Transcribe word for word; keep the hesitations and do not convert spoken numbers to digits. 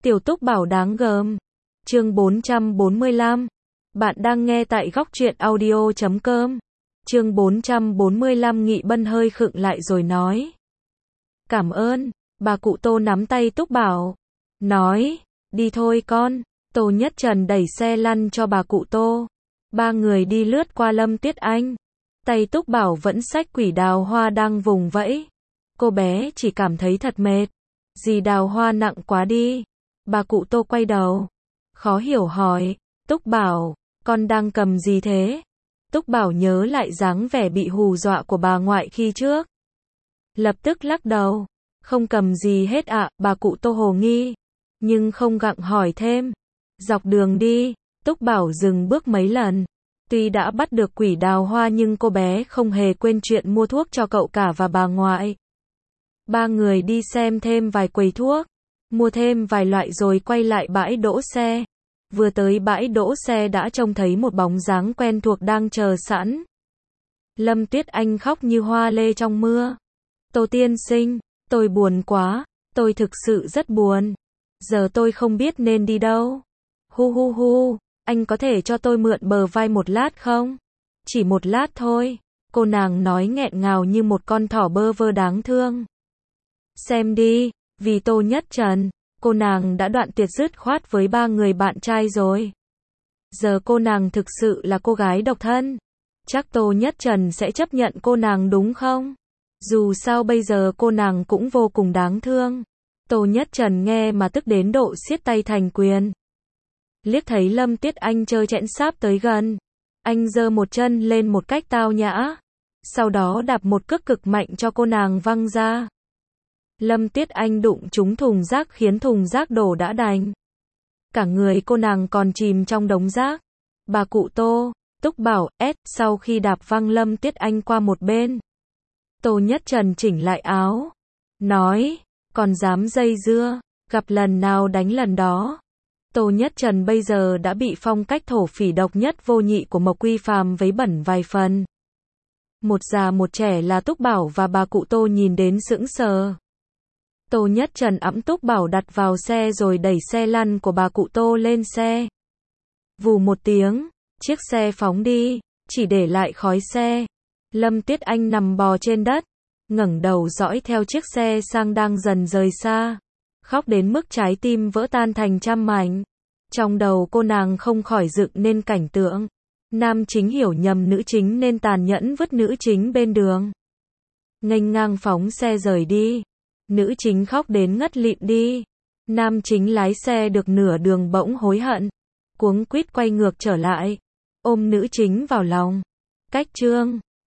Tiểu Túc Bảo đáng gờm. Chương bốn trăm bốn mươi lăm. Bạn đang nghe tại góc truyện audio chấm com. Chương bốn trăm bốn mươi lăm. Nghị Bân hơi khựng lại rồi nói. Cảm ơn. Bà cụ Tô nắm tay Túc Bảo. Nói, đi thôi con. Tô Nhất Trần đẩy xe lăn cho bà cụ Tô. Ba người đi lướt qua Lâm Tuyết Anh. Tay Túc Bảo vẫn xách quỷ đào hoa đang vùng vẫy. Cô bé chỉ cảm thấy thật mệt. Dì đào hoa nặng quá đi. Bà cụ Tô quay đầu. Khó hiểu hỏi. Túc Bảo, con đang cầm gì thế? Túc Bảo nhớ lại dáng vẻ bị hù dọa của bà ngoại khi trước. Lập tức lắc đầu. Không cầm gì hết ạ, bà cụ Tô hồ nghi. Nhưng không gặng hỏi thêm. Dọc đường đi, Túc Bảo dừng bước mấy lần. Tuy đã bắt được quỷ đào hoa nhưng cô bé không hề quên chuyện mua thuốc cho cậu cả và bà ngoại. Ba người đi xem thêm vài quầy thuốc, mua thêm vài loại rồi quay lại bãi đỗ xe. Vừa tới bãi đỗ xe đã trông thấy một bóng dáng quen thuộc đang chờ sẵn. Lâm Tuyết Anh khóc như hoa lê trong mưa. Tô tiên sinh, tôi buồn quá, tôi thực sự rất buồn. Giờ tôi không biết nên đi đâu. Hu hu hu, anh có thể cho tôi mượn bờ vai một lát không? Chỉ một lát thôi, cô nàng nói nghẹn ngào như một con thỏ bơ vơ đáng thương. Xem đi, vì Tô Nhất Trần, cô nàng đã đoạn tuyệt dứt khoát với ba người bạn trai rồi. Giờ cô nàng thực sự là cô gái độc thân. Chắc Tô Nhất Trần sẽ chấp nhận cô nàng đúng không? Dù sao bây giờ cô nàng cũng vô cùng đáng thương. Tô Nhất Trần nghe mà tức đến độ siết tay thành quyền. Liếc thấy Lâm Tuyết Anh chơi chẽn sáp tới gần. Anh giơ một chân lên một cách tao nhã. Sau đó đạp một cước cực mạnh cho cô nàng văng ra. Lâm Tuyết Anh đụng trúng thùng rác khiến thùng rác đổ đã đành. Cả người cô nàng còn chìm trong đống rác. Bà cụ Tô, Túc Bảo, ét, sau khi đạp văng Lâm Tuyết Anh qua một bên. Tô Nhất Trần chỉnh lại áo. Nói, còn dám dây dưa, gặp lần nào đánh lần đó. Tô Nhất Trần bây giờ đã bị phong cách thổ phỉ độc nhất vô nhị của Mộc Quy Phàm vấy bẩn vài phần. Một già một trẻ là Túc Bảo và bà cụ Tô nhìn đến sững sờ. Tô Nhất Trần ẵm Túc Bảo đặt vào xe rồi đẩy xe lăn của bà cụ Tô lên xe. Vù một tiếng, chiếc xe phóng đi, chỉ để lại khói xe. Lâm Tuyết Anh nằm bò trên đất, ngẩng đầu dõi theo chiếc xe sang đang dần rời xa. Khóc đến mức trái tim vỡ tan thành trăm mảnh. Trong đầu cô nàng không khỏi dựng nên cảnh tượng. Nam chính hiểu nhầm nữ chính nên tàn nhẫn vứt nữ chính bên đường. Nghênh ngang phóng xe rời đi. Nữ chính khóc đến ngất lịm đi. Nam chính lái xe được nửa đường bỗng hối hận. Cuống quýt quay ngược trở lại. Ôm nữ chính vào lòng. Cách chương